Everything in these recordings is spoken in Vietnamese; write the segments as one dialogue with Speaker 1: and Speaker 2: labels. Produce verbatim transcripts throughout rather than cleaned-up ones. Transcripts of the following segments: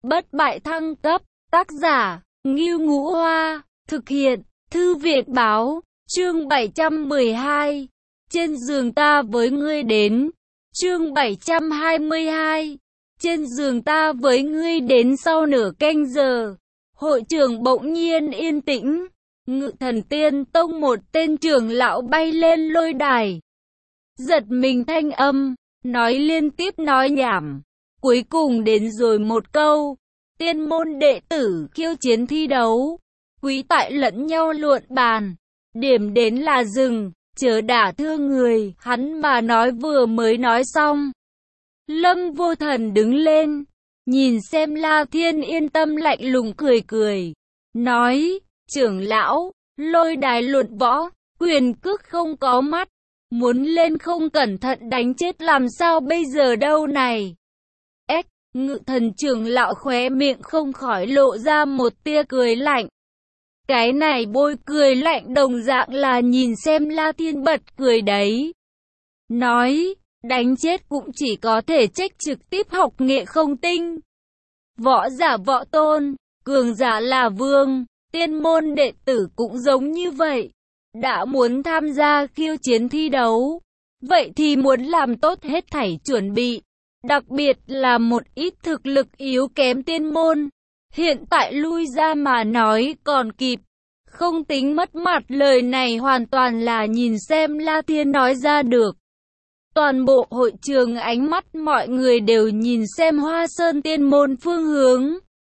Speaker 1: Bất bại thăng cấp, tác giả, Ngưu Ngũ Hoa, thực hiện, Thư viện Báo, chương bảy trăm mười hai, trên giường ta với ngươi đến, chương bảy trăm hai mươi hai, trên giường ta với ngươi đến. Sau nửa canh giờ, hội trường bỗng nhiên yên tĩnh, Ngự Thần Tiên Tông một tên trưởng lão bay lên lôi đài, giật mình thanh âm, nói liên tiếp nói nhảm, cuối cùng đến rồi một câu, tiên môn đệ tử khiêu chiến thi đấu, quý tại lẫn nhau luận bàn, điểm đến là dừng, chớ đả thương người. Hắn mà nói vừa mới nói xong, Lâm Vô Thần đứng lên, nhìn xem La Thiên yên tâm lạnh lùng cười cười, nói, trưởng lão, lôi đài luận võ, quyền cước không có mắt, muốn lên không cẩn thận đánh chết làm sao bây giờ đâu này. Ếch, Ngự Thần trưởng lão khóe miệng không khỏi lộ ra một tia cười lạnh. Cái này bôi cười lạnh đồng dạng là nhìn xem La Thiên bật cười đấy. Nói, đánh chết cũng chỉ có thể trách trực tiếp học nghệ không tinh. Võ giả võ tôn, cường giả là vương, tiên môn đệ tử cũng giống như vậy. Đã muốn tham gia khiêu chiến thi đấu, vậy thì muốn làm tốt hết thảy chuẩn bị. Đặc biệt là một ít thực lực yếu kém tiên môn, hiện tại lui ra mà nói còn kịp. Không tính mất mặt, lời này hoàn toàn là nhìn xem La Thiên nói ra được. Toàn bộ hội trường ánh mắt mọi người đều nhìn xem Hoa Sơn tiên môn phương hướng.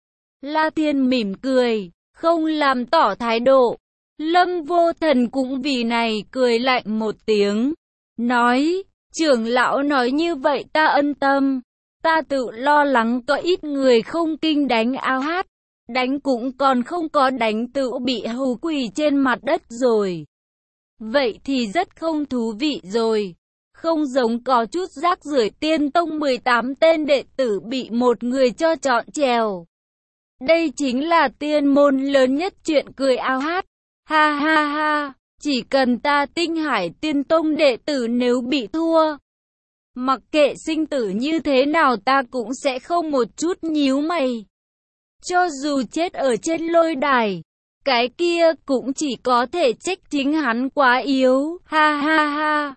Speaker 1: La Thiên mỉm cười, không làm tỏ thái độ. Lâm Vô Thần cũng vì này cười lạnh một tiếng, nói, trưởng lão nói như vậy ta ân tâm, ta tự lo lắng có ít người không kinh đánh ao hát, đánh cũng còn không có đánh tự bị hù quỳ trên mặt đất rồi. Vậy thì rất không thú vị rồi, không giống có chút rác rưởi tiên tông mười tám tên đệ tử bị một người cho chọn chèo. Đây chính là tiên môn lớn nhất chuyện cười ao hát. Ha ha ha, chỉ cần ta Tinh Hải Tiên Tông đệ tử nếu bị thua, mặc kệ sinh tử như thế nào ta cũng sẽ không một chút nhíu mày. Cho dù chết ở trên lôi đài, cái kia cũng chỉ có thể trách chính hắn quá yếu. Ha ha ha,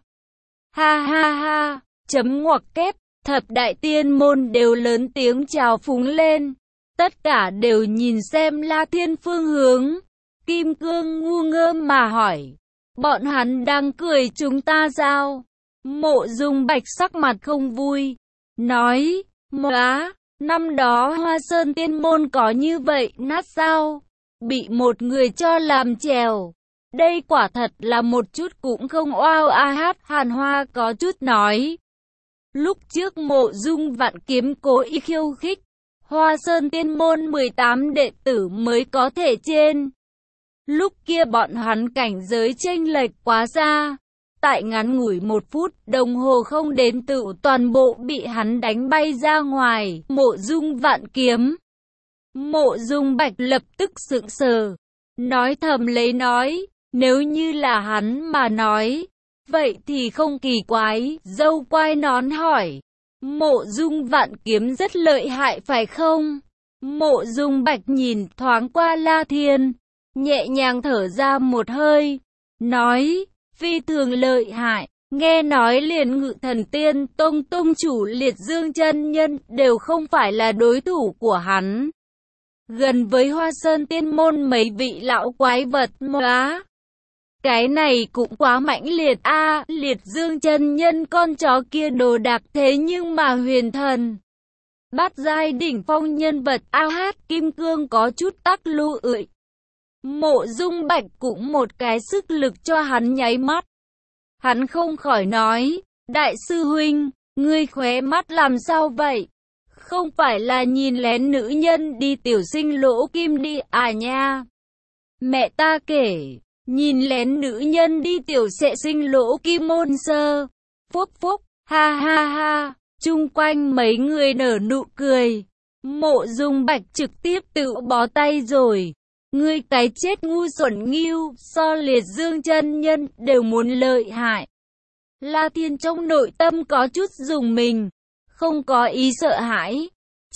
Speaker 1: ha ha ha, chấm ngoặc kép, thập đại tiên môn đều lớn tiếng chào phúng lên, tất cả đều nhìn xem La Thiên phương hướng. Kim Cương ngu ngơ mà hỏi, bọn hắn đang cười chúng ta sao? Mộ Dung Bạch sắc mặt không vui, nói, móa, năm đó Hoa Sơn tiên môn có như vậy nát sao? Bị một người cho làm chèo. Đây quả thật là một chút cũng không oao a hát. Hàn Hoa có chút nói, lúc trước Mộ Dung Vạn Kiếm cố ý khiêu khích, Hoa Sơn tiên môn mười tám đệ tử mới có thể trên. Lúc kia bọn hắn cảnh giới chênh lệch quá xa, tại ngắn ngủi một phút đồng hồ không đến tự toàn bộ bị hắn đánh bay ra ngoài. Mộ Dung Vạn Kiếm, Mộ Dung Bạch lập tức sững sờ, nói thầm lấy nói, nếu như là hắn mà nói, vậy thì không kỳ quái. Dâu quai nón hỏi, Mộ Dung Vạn Kiếm rất lợi hại phải không? Mộ Dung Bạch nhìn thoáng qua La Thiên, nhẹ nhàng thở ra một hơi, nói, phi thường lợi hại, nghe nói liền Ngự Thần Tiên Tông tông chủ Liệt Dương chân nhân đều không phải là đối thủ của hắn. Gần với Hoa Sơn tiên môn mấy vị lão quái vật mà. Cái này cũng quá mãnh liệt a, à, Liệt Dương chân nhân con chó kia đồ đạc thế nhưng mà huyền thần. Bát giai đỉnh phong nhân vật a hát. Kim Cương có chút tắc lưu ưỡi. Mộ Dung Bạch cũng một cái sức lực cho hắn nháy mắt. Hắn không khỏi nói, đại sư huynh, ngươi khóe mắt làm sao vậy? Không phải là nhìn lén nữ nhân đi tiểu sinh lỗ kim đi à nha? Mẹ ta kể, nhìn lén nữ nhân đi tiểu sẽ sinh lỗ kim môn sơ. Phúc phúc, ha ha ha, chung quanh mấy người nở nụ cười. Mộ Dung Bạch trực tiếp tự bó tay rồi. Ngươi cái chết ngu xuẩn nghiêu, so Liệt Dương chân nhân đều muốn lợi hại. La Thiên trong nội tâm có chút rùng mình, không có ý sợ hãi,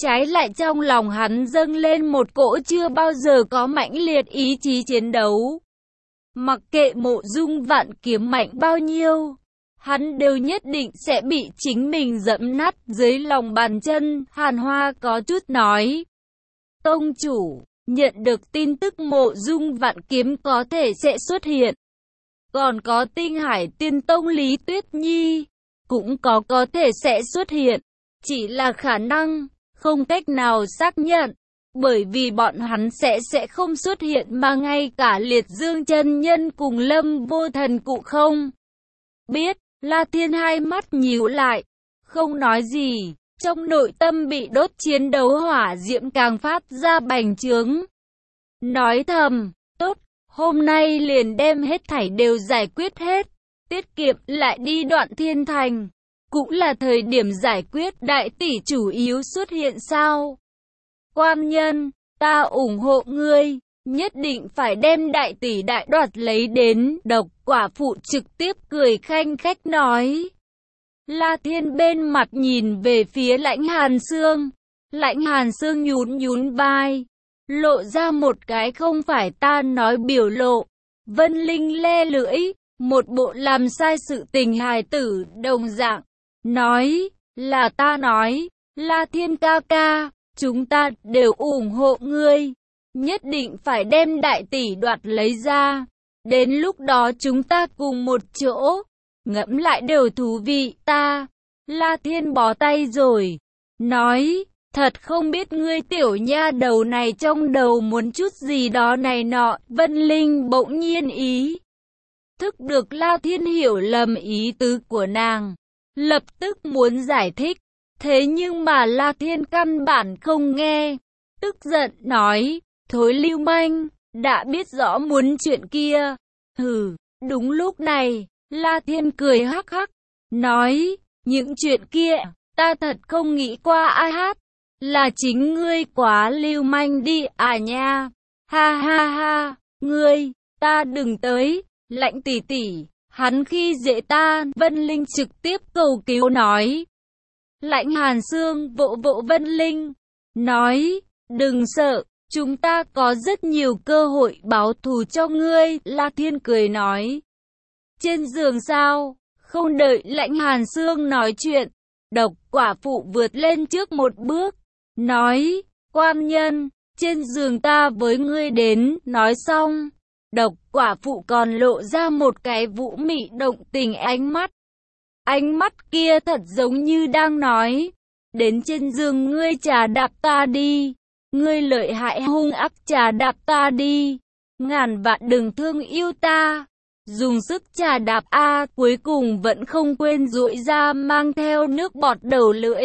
Speaker 1: Trái lại trong lòng hắn dâng lên một cỗ chưa bao giờ có mãnh liệt ý chí chiến đấu. Mặc kệ Mộ Dung Vạn Kiếm mạnh bao nhiêu, hắn đều nhất định sẽ bị chính mình dẫm nát dưới lòng bàn chân. Hàn Hoa có chút nói. Tông chủ, nhận được tin tức Mộ Dung Vạn Kiếm có thể sẽ xuất hiện. Còn có Tinh Hải Tiên Tông Lý Tuyết Nhi, cũng có có thể sẽ xuất hiện. Chỉ là khả năng, không cách nào xác nhận. Bởi vì bọn hắn sẽ sẽ không xuất hiện mà ngay cả Liệt Dương chân nhân cùng Lâm Vô Thần cụ không biết. La Thiên hai mắt nhíu lại, không nói gì, trong nội tâm bị đốt chiến đấu hỏa diễm càng phát ra bành trướng. Nói thầm, tốt, hôm nay liền đem hết thảy đều giải quyết hết, tiết kiệm lại đi Đoạn Thiên Thành. Cũng là thời điểm giải quyết. Đại tỷ chủ yếu xuất hiện sao? Quan nhân, ta ủng hộ ngươi, nhất định phải đem đại tỷ đại đoạt lấy đến. Độc Quả Phụ trực tiếp cười khanh khách nói. La Thiên bên mặt nhìn về phía Lãnh Hàn Xương. Lãnh Hàn Xương nhún nhún vai, lộ ra một cái không phải ta nói biểu lộ. Vân Linh le lưỡi, một bộ làm sai sự tình hài tử đồng dạng. Nói, là ta nói, La Thiên ca ca, chúng ta đều ủng hộ ngươi. Nhất định phải đem đại tỷ đoạt lấy ra. Đến lúc đó chúng ta cùng một chỗ. Ngẫm lại đều thú vị. Ta, La Thiên bó tay rồi. Nói, thật không biết ngươi tiểu nha đầu này trong đầu muốn chút gì đó này nọ. Vân Linh bỗng nhiên ý thức được La Thiên hiểu lầm ý tứ của nàng. Lập tức muốn giải thích. Thế nhưng mà La Thiên căn bản không nghe. Tức giận nói, thối lưu manh, đã biết rõ muốn chuyện kia. Hừ, đúng lúc này, La Thiên cười hắc hắc, nói, những chuyện kia, ta thật không nghĩ qua ai hát. Là chính ngươi quá lưu manh đi à nha. Ha ha ha, ngươi, ta đừng tới. Lãnh tỷ tỷ, hắn khi dễ ta. Vân Linh trực tiếp cầu cứu nói. Lãnh Hàn Xương vỗ vỗ Vân Linh, nói, đừng sợ, chúng ta có rất nhiều cơ hội báo thù cho ngươi. La Thiên cười nói. Trên giường sao? Không đợi Lãnh Hàn Xương nói chuyện, Độc Quả Phụ vượt lên trước một bước, nói, quan nhân, trên giường ta với ngươi đến. Nói xong, Độc Quả Phụ còn lộ ra một cái vũ mị động tình ánh mắt. Ánh mắt kia thật giống như đang nói, đến trên giường ngươi trà đạp ta đi, ngươi lợi hại hung ác trà đạp ta đi, ngàn vạn đừng thương yêu ta, dùng sức trà đạp a. Cuối cùng vẫn không quên duỗi ra mang theo nước bọt đầu lưỡi,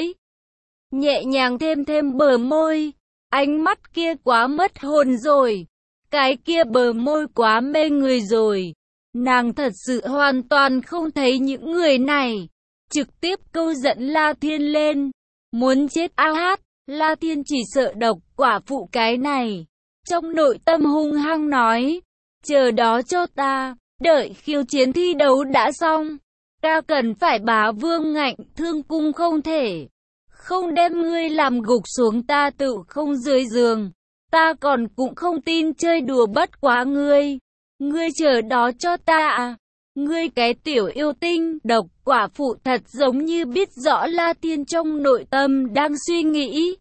Speaker 1: nhẹ nhàng thêm thêm bờ môi. Ánh mắt kia quá mất hồn rồi, cái kia bờ môi quá mê người rồi. Nàng thật sự hoàn toàn không thấy những người này. Trực tiếp câu dẫn La Thiên lên. Muốn chết a hát. La Thiên chỉ sợ Độc Quả Phụ cái này. Trong nội tâm hung hăng nói. Chờ đó cho ta. Đợi khiêu chiến thi đấu đã xong. Ta cần phải bá vương ngạnh thương cung không thể. Không đem ngươi làm gục xuống ta tự không dưới giường. Ta còn cũng không tin chơi đùa bất quá ngươi. Ngươi chờ đó cho ta à. Ngươi cái tiểu yêu tinh. Độc Quả Phụ thật giống như biết rõ La Thiên trong nội tâm đang suy nghĩ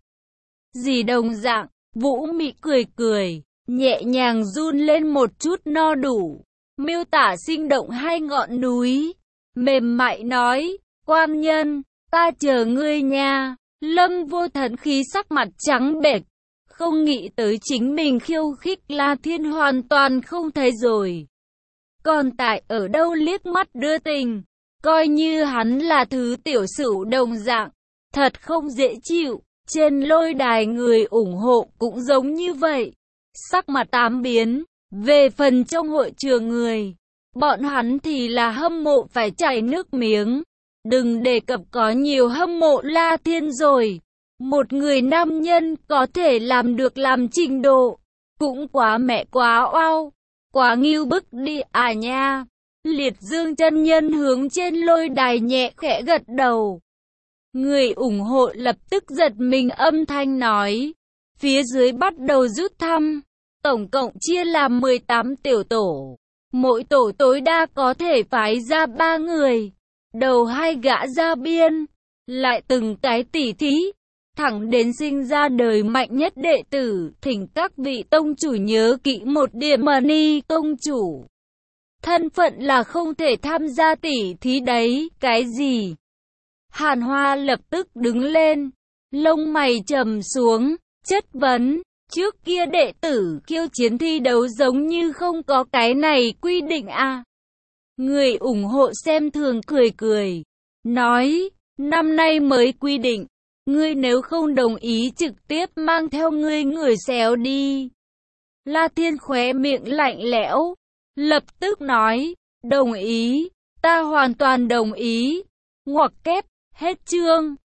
Speaker 1: gì đồng dạng. Vũ Mị cười cười, nhẹ nhàng run lên một chút no đủ, miêu tả sinh động hai ngọn núi, mềm mại nói, quan nhân, ta chờ ngươi nha. Lâm Vô Thần khí sắc mặt trắng bệch, không nghĩ tới chính mình khiêu khích La Thiên hoàn toàn không thấy rồi. Còn tại ở đâu liếc mắt đưa tình, coi như hắn là thứ tiểu sửu đồng dạng, thật không dễ chịu. Trên lôi đài người ủng hộ cũng giống như vậy, sắc mặt tám biến. Về phần trong hội trường người, bọn hắn thì là hâm mộ phải chảy nước miếng. Đừng đề cập có nhiều hâm mộ La Thiên rồi. Một người nam nhân có thể làm được làm trình độ, cũng quá mẹ quá oao, quá nghiêu bức đi à nha. Liệt Dương chân nhân hướng trên lôi đài nhẹ khẽ gật đầu, Người ủng hộ lập tức giật mình âm thanh nói. Phía dưới bắt đầu rút thăm. Tổng cộng chia làm mười tám tiểu tổ. Mỗi tổ tối đa có thể phái ra ba người. Đầu hai gã ra biên. Lại từng cái tỉ thí. Thẳng đến sinh ra đời mạnh nhất đệ tử. Thỉnh các vị tông chủ nhớ kỹ một điểm. Mani tông chủ. Thân phận là không thể tham gia tỉ thí đấy. Cái gì? Hàn Hoa lập tức đứng lên. Lông mày trầm xuống. Chất vấn. Trước kia đệ tử khiêu chiến thi đấu giống như không có cái này quy định à. Người ủng hộ xem thường cười cười. Nói. Năm nay mới quy định. Ngươi nếu không đồng ý trực tiếp mang theo ngươi người xéo đi. La Thiên khóe miệng lạnh lẽo. Lập tức nói. Đồng ý. Ta hoàn toàn đồng ý. Ngoặc kép. Hết chương.